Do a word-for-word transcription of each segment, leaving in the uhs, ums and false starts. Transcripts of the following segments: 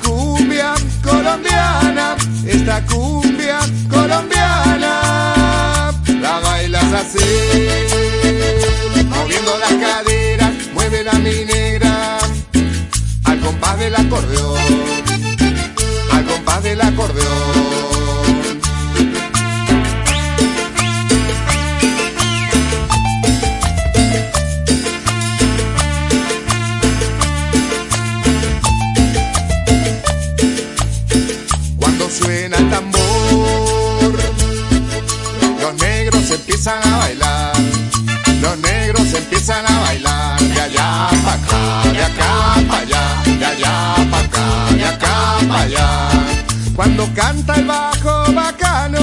cumbia colombiana, esta cumbia colombiana, la bailas así, moviendo las caderas, mueve la mi negra, al compás del acordeón, al compás del acordeón. Suena el tambor, los negros empiezan a bailar, los negros empiezan a bailar, de allá para acá, de acá para allá, de allá para acá, de acá para allá. Cuando canta el bajo bacano,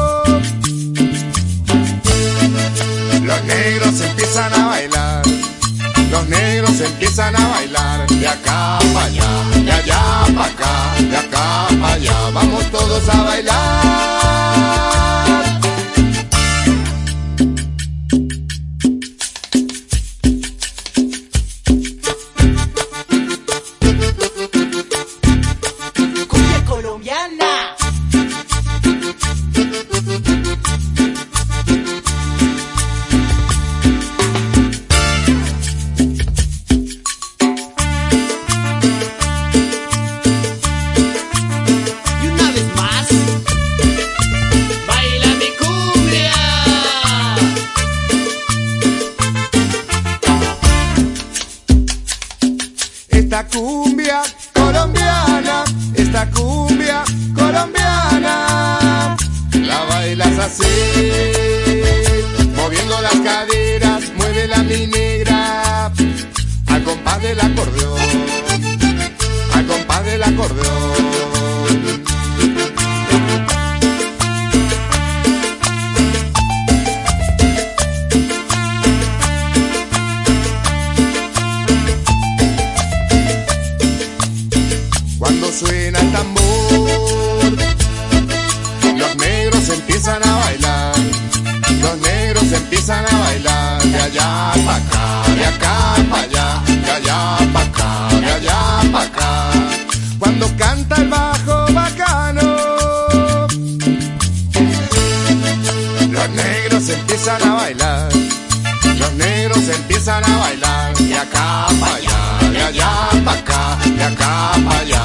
los negros empiezan a bailar, los negros empiezan a bailar, de acá para allá, de allá para acá, de acá para allá. Vamos todos a bailar. Cumbia colombiana. Esta cumbia colombiana, esta cumbia colombiana, la bailas así, moviendo las caderas, mueve la mi negra, al compás del acordeón, al compás del acordeón. Cuando suena el tambor, los negros empiezan a bailar, los negros empiezan a bailar, de allá para acá, de acá para allá, de allá para acá, de allá para acá. Cuando canta el bajo bacano, los negros empiezan a bailar, los negros empiezan a bailar, de acá para allá, de allá para acá, de acá para allá.